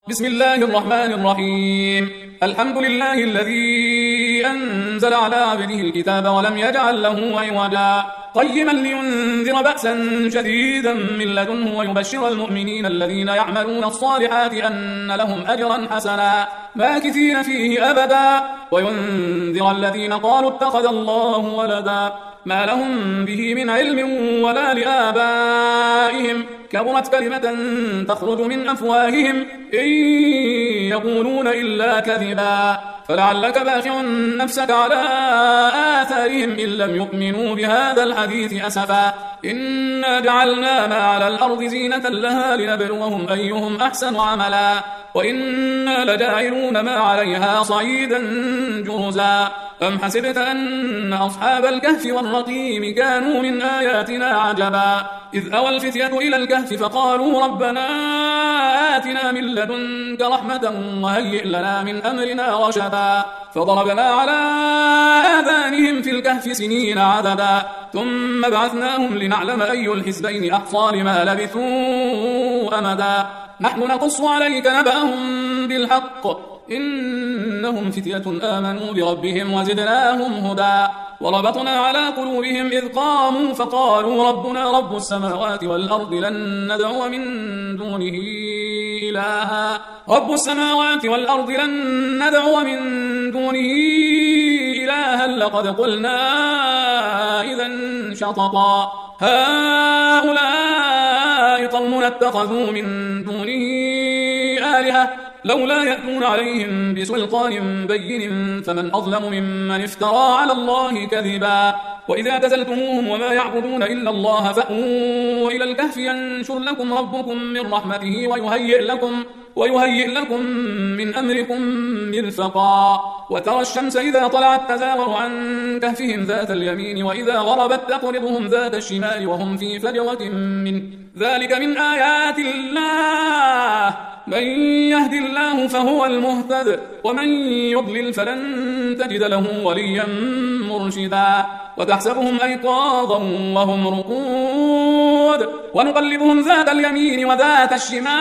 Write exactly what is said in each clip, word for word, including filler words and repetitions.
بسم الله الرحمن الرحيم. الحمد لله الذي أنزل على عبده الكتاب ولم يجعل له عوجا قيما لينذر بأسا شديدا من لدنه ويبشر المؤمنين الذين يعملون الصالحات أن لهم أجرا حسنا ماكثين فيه أبدا وينذر الذين قالوا اتخذ الله ولدا ما لهم به من علم ولا لآبائهم كبرت كلمة تخرج من أفواههم إن يقولون إلا كذبا فلعلك باخع نفسك على آثارهم إن لم يؤمنوا بهذا الحديث أسفا إنا جعلنا ما على الأرض زينة لها لنبلوهم أيهم أحسن عملا وإنا لجاعلون ما عليها صعيدا جرزا أم حسبت أن أصحاب الكهف والرقيم كانوا من آياتنا عجبا إذ أوى الفتية إلى الكهف فقالوا ربنا آتنا من لدنك رحمة وهيئ لنا من أمرنا رشدا فضربنا على آذانهم في الكهف سنين عددا ثم بعثناهم لنعلم أي الحزبين أحصى لما لبثوا أمدا نحن نقص عليك نبأهم بالحق إنهم فتية آمنوا بربهم وزدناهم هدى وربطنا على قلوبهم إذ قاموا فقالوا ربنا رب السماوات والأرض لن ندعو من دونه إلها رب السماوات والأرض لن ندعو من دونه إلها لقد قلنا إذا شططا هؤلاء قوم اتخذوا من دونه آلهة لولا يأتون عليهم بسلطان بين فمن أظلم ممن افترى على الله كذبا وإذا اعتزلتموهم وما يعبدون إلا الله فأووا إلى الكهف ينشر لكم ربكم من رحمته ويهيئ لكم ويهيئ لكم من أمركم مرفقا وترى الشمس إذا طلعت تزاور عن كهفهم ذات اليمين وإذا غربت تقرضهم ذات الشمال وهم في فجوة من ذلك من آيات الله من يهد الله فهو المهتد ومن يضلل فلن تجد له وليا مرشدا وتحسبهم أيقاظا وهم رقود ونقلبهم ذات اليمين وذات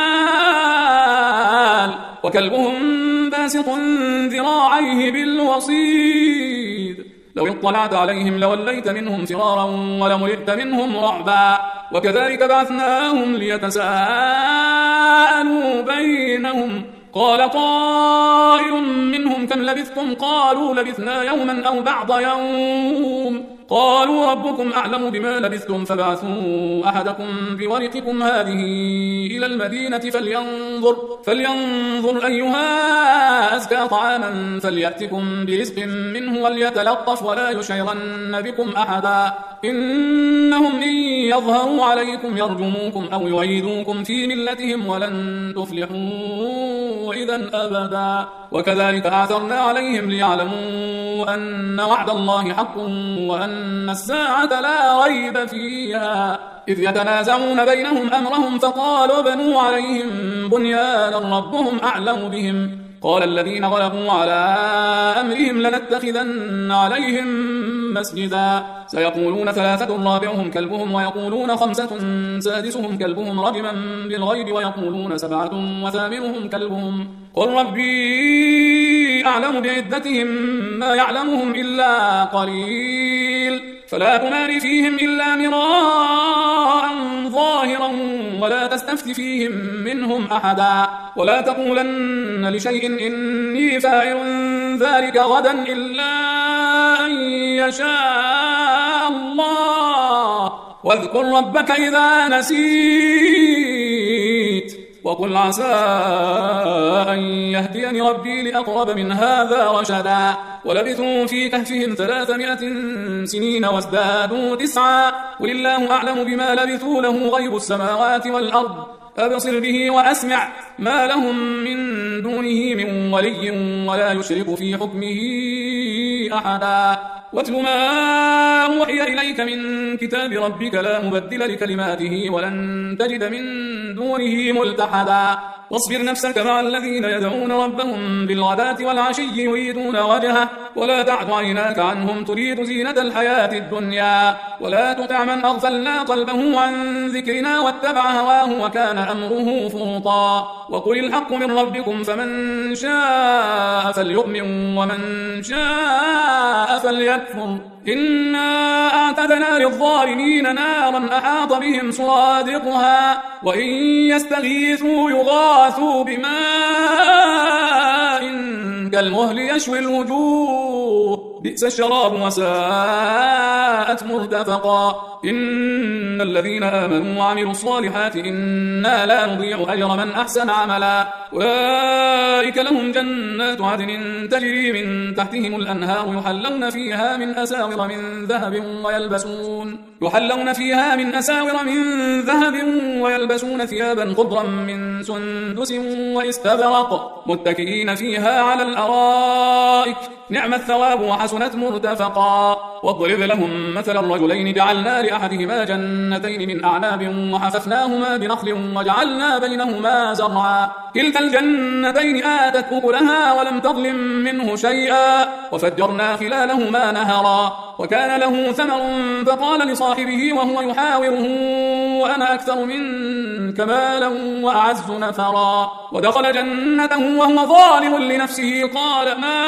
الشمال وكلبهم باسط ذراعيه بالوصيد لو اطلعت عليهم لوليت منهم فرارا ولملئت منهم رعبا وكذلك بعثناهم ليتساءلوا بينهم قال قائل منهم كم لبثتم قالوا لبثنا يوما أو بعض يوم قالوا ربكم أعلم بما لبثتم فبعثوا أحدكم بورقكم هذه إلى المدينة فلينظر, فلينظر أيها أزكى طعاما فليأتكم برزق منه وليتلطف ولا يشعرن بكم أحدا إنهم إن يظهروا عليكم يرجموكم أو يعيدوكم في ملتهم ولن تفلحوا إذا أبدا وكذلك أعثرنا عليهم ليعلموا أن وعد الله حق وأن الساعة لا ريب فيها إذ يتنازعون بينهم أمرهم فقالوا بنوا عليهم بنيانا ربهم أعلم بهم قال الذين غلبوا على أمرهم لنتخذن عليهم مسجدا سيقولون ثلاثة رابعهم كلبهم ويقولون خمسة سادسهم كلبهم رجما بالغيب ويقولون سبعة وثامنهم كلبهم قل ربي أعلم بعدتهم ما يعلمهم إلا قليل فلا تمار فيهم إلا مراء ظاهرا ولا تستفت فيهم منهم أحدا ولا تقولن لشيء إني فاعل ذلك غدا إلا أن يشاء الله واذكر ربك إذا نسيت وقل عسى أن يهديني ربي لأقرب من هذا رشدا ولبثوا في كهفهم ثلاثمائة سنين وازدادوا تسعا قل الله أعلم بما لبثوا له غيب السماوات والأرض أبصر به وأسمع ما لهم من دونه من ولي ولا يشرك في حكمه أحدا واتل ما أوحي إليك من كتاب ربك لا مبدل لكلماته ولن تجد من دونه ملتحدا واصبر نفسك مع الذين يدعون ربهم بالغداة والعشي يريدون وجهه ولا تعد عيناك عنهم تريد زينة الحياة الدنيا ولا تطع من أغفلنا قلبه عن ذكرنا واتبع هواه وكان أمره فرطا وقل الحق من ربكم فمن شاء فليؤمن ومن شاء فليكفر إنا أعتدنا للظالمين نارا أحاط بهم سرادقها وإن يستغيثوا يغاثوا بماء كالمهل يشوي الوجوه بئس الشراب وساءت مرتفقا إن الذين آمنوا وعملوا الصالحات إنا لا نضيع أجر من أحسن عملا أولئك لهم جنات عدن تجري من تحتهم الأنهار يحلون فيها من أساور من ذهب ويلبسون يحلون فيها من أساور من ذهب ويلبسون ثيابا خضرا من سندس واستبرق متكئين فيها على الأرائك نعم الثواب وحسنت مرتفقا واضرب لهم مثل الرجلين جعلنا لأحدهما جنتين من أعناب وحففناهما بنخل وجعلنا بينهما زرعا كلتا الجنتين آتت أكلها ولم تظلم منه شيئا وفجرنا خلالهما نهرا وكان له ثمر فقال لصاحبه وهو يحاوره وأنا أكثر منك مالا وأعز نفرا ودخل جنته وهو ظالم لنفسه قال ما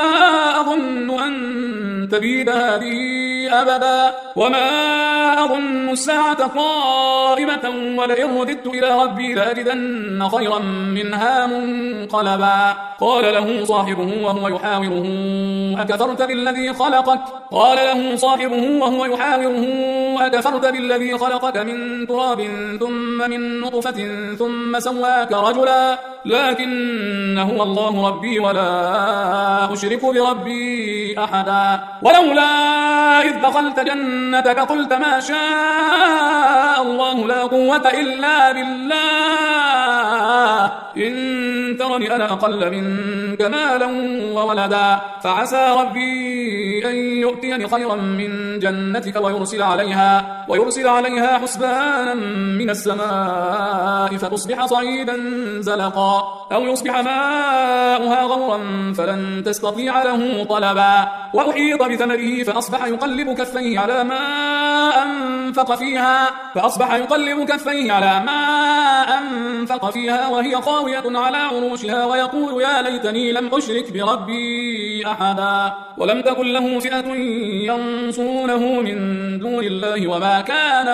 أظن أن تبيد هذه أبدا وما أظن الساعة قائمة ولئن رددت إلى ربي لأجدن خيرا منها منقلبا قال له صاحبه وهو يحاوره أكفرت بالذي خلقك قال له صاحبه وهو يحاوره أكفرت بالذي خلقك من تراب ثم من نطفة ثم سواك رجلا لكن هو الله ربي ولا أشرك بربي أحدا ولولا إذ دخلت جنتك قلت ما شاء الله لا قوة إلا بالله إن ترني أنا أقل منك مالا وولدا فعسى ربي أن يؤتيني خيرا من جنتك ويرسل عليها ويرسل عليها حسبانا من السماء فتصبح صعيدا زلقا أو يصبح ماؤها غورا فلن تستطيع له طلبا وأحيط بثمره فأصبح يقلب كفيه على ما أنفق فيها فأصبح يقلب كفيه على ما أنفق فيها وهي خاوية على عروشها ويقول يا ليتني لم أشرك بربي أحدا ولم تكن له فئة ينصرونه من دون الله وما كان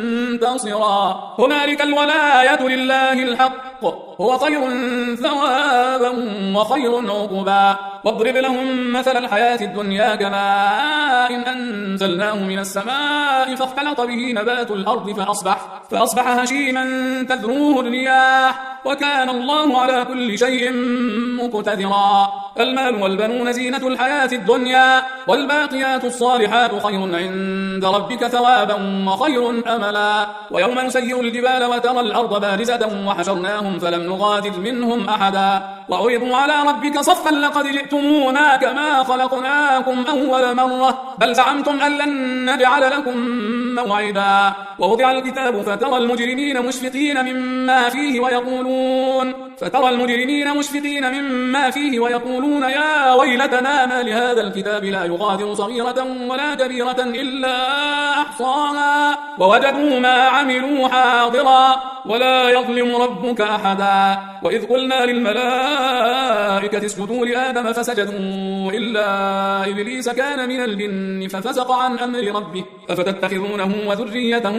منتصرا هنالك الولاية لله الحق هو خير ثوابا وخير عقبا واضرب لهم مثل الحياة الدنيا كماء إن أنزلناه من السماء فاختلط به نبات الأرض فأصبح, فأصبح هشيما تذروه الرياح وكان الله على كل شيء مقتدرا المال والبنون زينة الحياة الدنيا والباقيات الصالحات خير عند ربك ثوابا وخير أملا ويوم نسير الجبال وترى الأرض بارزة وحشرناهم فلم نغادر منهم أحدا وعرضوا على ربك صفا لقد جئتمونا كما خلقناكم أول مرة بل زعمتم أن لن نجعل لكم موعدا ووضع الكتاب فترى المجرمين مشفقين مما فيه ويقولون فترى المجرمين مشفقين مما فيه ويقولون يا ويلتنا ما لهذا الكتاب لا يغادر صغيرة ولا كبيرة إلا أحصاها ووجدوا ما عملوا حاضرا ولا يظلم ربك أحدا وإذ قلنا للملائكة اسجدوا لآدم فسجدوا إلا إبليس كان من الجن ففسق عن أمر ربه أفتتخذونه وذريته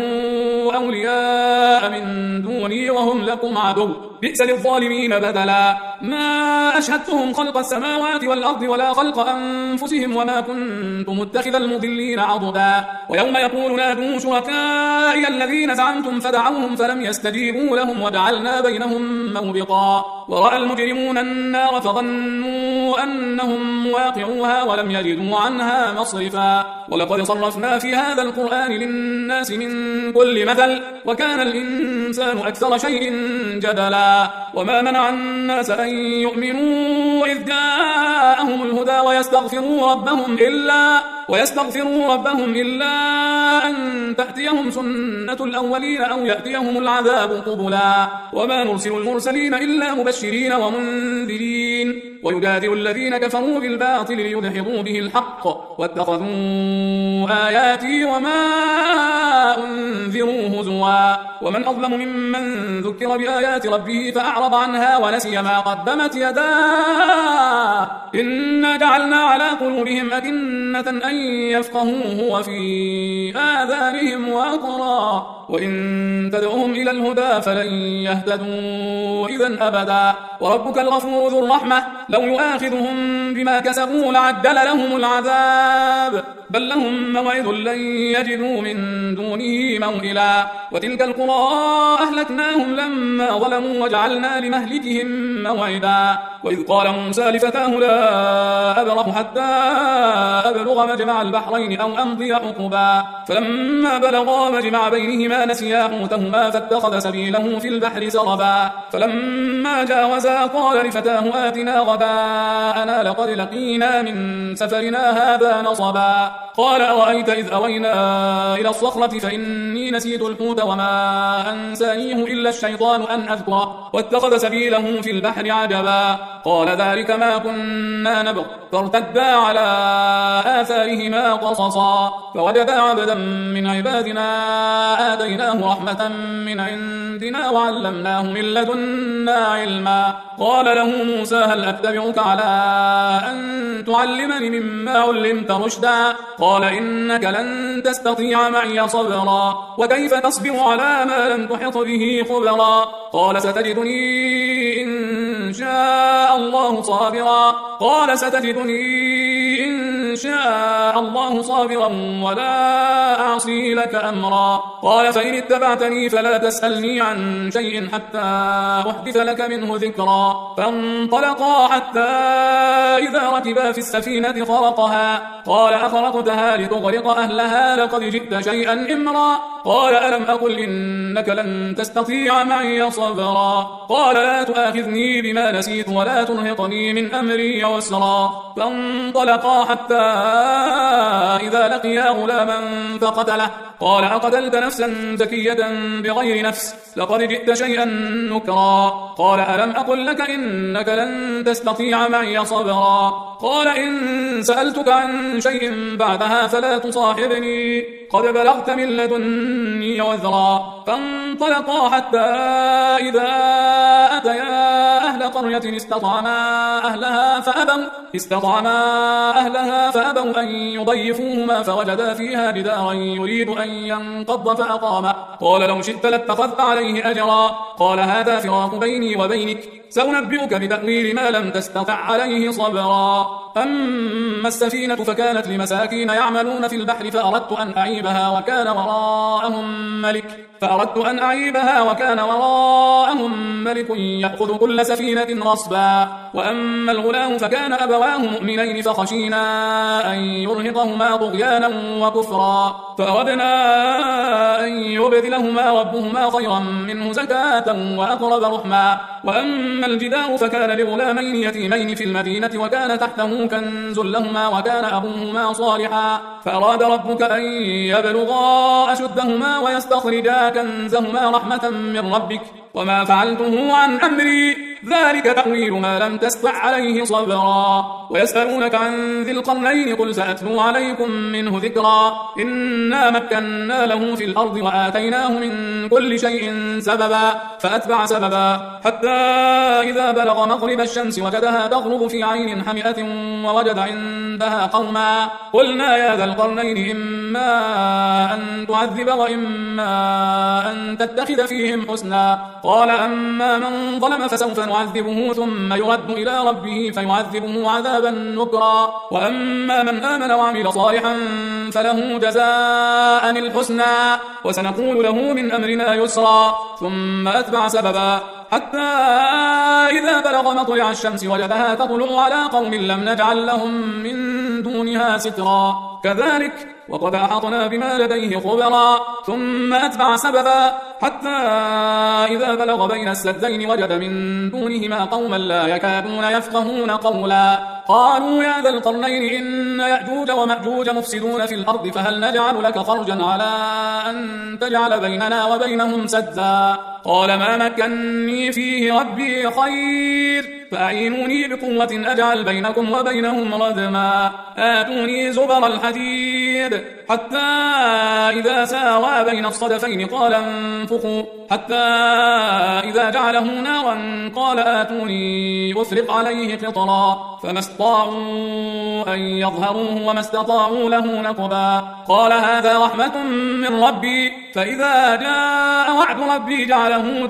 أولياء من دوني وهم لكم عدو بئس للظالمين بدلا ما أشهدتهم خلق السماوات والأرض ولا خلق أنفسهم وما كنت متخذ المضلين عضدا ويوم يقول نادوا شركائي الذين زعمتم فدعوهم فلم يستجيبوا لهم وجعلنا بينهم موبقا ورأى المجرمون النار فظنوا أنهم واقعوها ولم يجدوا عنها مصرفا ولقد صرفنا في هذا القرآن للناس من كل مثل وكان الإنسان أكثر شيء جدلا وما منع الناس أن يؤمنوا إذ جاءهم الهدى ويستغفروا ربهم إلا ويستغفروا ربهم إلا أن تأتيهم سنة الأولين أو يأتيهم العذاب قبلا وما نرسل المرسلين إلا مبشرين ومنذرين ويجادل الذين كفروا بالباطل ليدحضوا به الحق واتخذوا آياتي وما أنذروا هزوا ومن أظلم ممن ذكر بآيات ربه فأعرض عنها ونسي ما قدمت يداه إنا جعلنا على قلوبهم أكنة أن يفقهوه وفي آذانهم وقرا وإن تدعوهم إلى الهدى فلن يهتدوا إذن أبدا وربك الغفور ذو الرحمة لو يؤاخذهم بما كسبوا لعجل لهم العذاب بل لهم موعد لن يجدوا من دونه موئلا وتلك القرى أهلكناهم لما ظلموا وجعلنا لمهلكهم موعدا وإذ قال موسى لفتاه لا أبرح حتى أبلغ مجمع البحرين أو أمضي حقبا فلما بلغا مجمع بينهما نسيا حوتهما فاتخذ سبيله في البحر سربا فلما جاوزا قال لفتاه آتنا غداءنا لقد لقينا من سفرنا هذا نصبا قال أرأيت إذ أوينا إلى الصخرة فإني نسيت الحوت وما أنسانيه إلا الشيطان أن أذكره واتخذ سبيله في البحر عجبا قال ذلك ما كنا نبغ فارتدا على آثارهما قصصا فوجدا عبدا من عبادنا آتيناه رحمة من عندنا وعلمناه من لدنا علما قال له موسى هل أتبعك على أن تعلمني مما علمت رشدا قال إنك لن تستطيع معي صبرا وكيف تصبر على ما لم تحط به خبرا قال ستجدني إن شاء الله صابرا قال ستجدني إن شاء الله صابرا ولا أعصي لك أمرا قال فإن اتبعتني فلا تسألني عن شيء حتى أحدث لك منه ذكرا فانطلقا حتى إذا ركبا في السفينة خرقها قال أخرقتها لتغرق أهلها لقد جئت شيئا إمرا قال ألم أقل إنك لن تستطيع معي صبرا قال لا تؤاخذني بما نسيت ولا ترهقني من أمري عسرا فانطلقا حتى إذا لقيا غلاما فقتله قال أقتلت نفسا زكية بغير نفس لقد جئت شيئا نكرا قال ألم أقل لك إنك لن تستطيع معي صبرا قال إن سألتك عن شيء بعدها فلا تصاحبني قد بلغت من لدني عذرا فانطلقا حتى إذا أتيا أهل قرية استطعما أهلها فأبوا استطعما أهلها فأبوا أن يضيفوهما فوجدا فيها جدارا يريد أن ينقض فأقامه قال لو شئت لاتخذت عليه أجرا قال هذا فراق بيني وبينك سأنبئك بتأويل ما لم تستطع عليه صبرا أما السفينة فكانت لمساكين يعملون في البحر فأردت أن أعيبها وكان وراءهم ملك فأردت أن أعيبها وكان وراءهم ملك يأخذ كل سفينة غصبا وأما الغلام فكان أبواه مؤمنين فخشينا أن يرهقهما طغيانا وكفرا فأردنا أن يبدلهما ربهما خيرا منه زكاة وأقرب رحما وأما الجدار فكان لغلامين يتيمين في المدينة وكان تحته كنز لهما وكان أبوهما صالحا فأراد ربك أن يبلغا أشدهما ويستخرجا كنزهما رحمة من ربك وما فعلته عن أمري ذلك تأويل ما لم تستطع عليه صبرا ويسألونك عن ذي القرنين قل سأتلو عليكم منه ذكرا إنا مكنا له في الأرض وآتيناه من كل شيء سببا فأتبع سببا حتى إذا بلغ مغرب الشمس وجدها تغرب في عين حمئة ووجد عندها قوما قلنا يا ذا القرنين إما أن تعذب وإما أن تتخذ فيهم حسنا قال أما من ظلم فسوف نعذبه ثم يرد إلى ربه فيعذبه عذابا نكرا وأما من آمن وعمل صالحا فله جزاء الحسنى وسنقول له من أمرنا يسرا ثم أتبع سببا حتى إذا بلغ مطلع الشمس وجدها تطلع على قوم لم نجعل لهم من دونها سترا كذلك وقد أحطنا بما لديه خبرا ثم أتبع سببا حتى إذا بلغ بين السدين وجد من دونهما قوما لا يكادون يفقهون قولا قالوا يا ذا القرنين إن يأجوج ومأجوج مفسدون في الأرض فهل نجعل لك خرجا على أن تجعل بيننا وبينهم سدا قال ما مكني فيه ربي خير فأعينوني بقوة أجعل بينكم وبينهم ردما آتوني زبر الحديد حتى إذا ساوى بين الصدفين قال انفخوا حتى إذا جعله نارا قال آتوني أفرق عليه قطرا فما استطاعوا أن يظهروه وما استطاعوا له نقبا قال هذا رحمة من ربي فإذا جاء وعد ربي جعله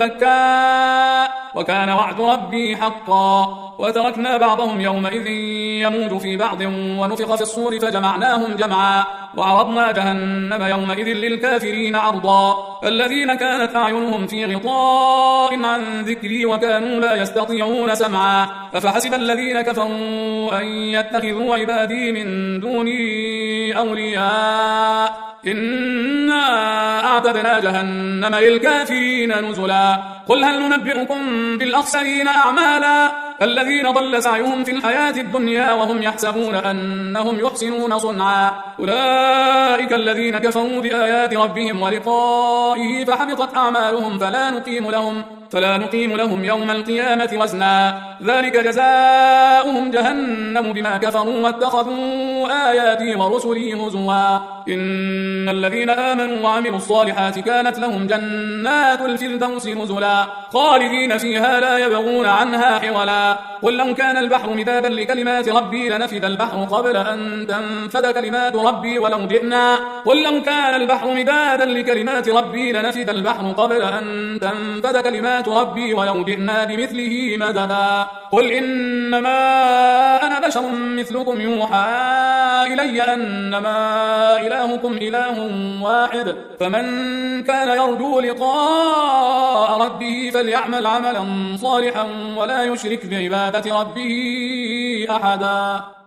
دكا وكان وعد ربي حقا وتركنا بعضهم يومئذ يموج في بعض ونفخ في الصور فجمعناهم جمعا وعرضنا جهنم يومئذ للكافرين عرضا الذين كانت أعينهم في غطاء عن ذكري وكانوا لا يستطيعون سمعا أفحسب الذين كفروا أن يتخذوا عبادي من دوني أولياء إنا أعتدنا جهنم للكافرين نزلا قل هل ننبئكم بالأخسرين أعمالا الذين ضل سعيهم في الحياة الدنيا وهم يحسبون أنهم يحسنون صنعا أولئك الذين كفروا بآيات ربهم ولقائه فحبطت أعمالهم فلا نقيم لهم فلا نقيم لهم يوم القيامة وزنا ذلك جزاؤهم جهنم بما كفروا واتخذوا آياتي ورسلي هزوا إن الذين آمنوا وعملوا الصالحات كانت لهم جنات الفردوس نزلا خالدين فيها لا يبغون عنها حولا قل لو كان البحر مدادا لكلمات ربي لنفد البحر قبل أن تنفد كلمات ربي ولو جئنا قل لو كان البحر مدادا لكلمات ربي لنفد البحر قبل أن تنفد كلمات ربي ولو جئنا بمثله مددا قل إنما أنا بشر مثلكم يوحى إلي أنما إلهكم إله واحد فمن كان يرجو لقاء ربه فليعمل عملا صالحا ولا يشرك بعبادة ربه أحدا.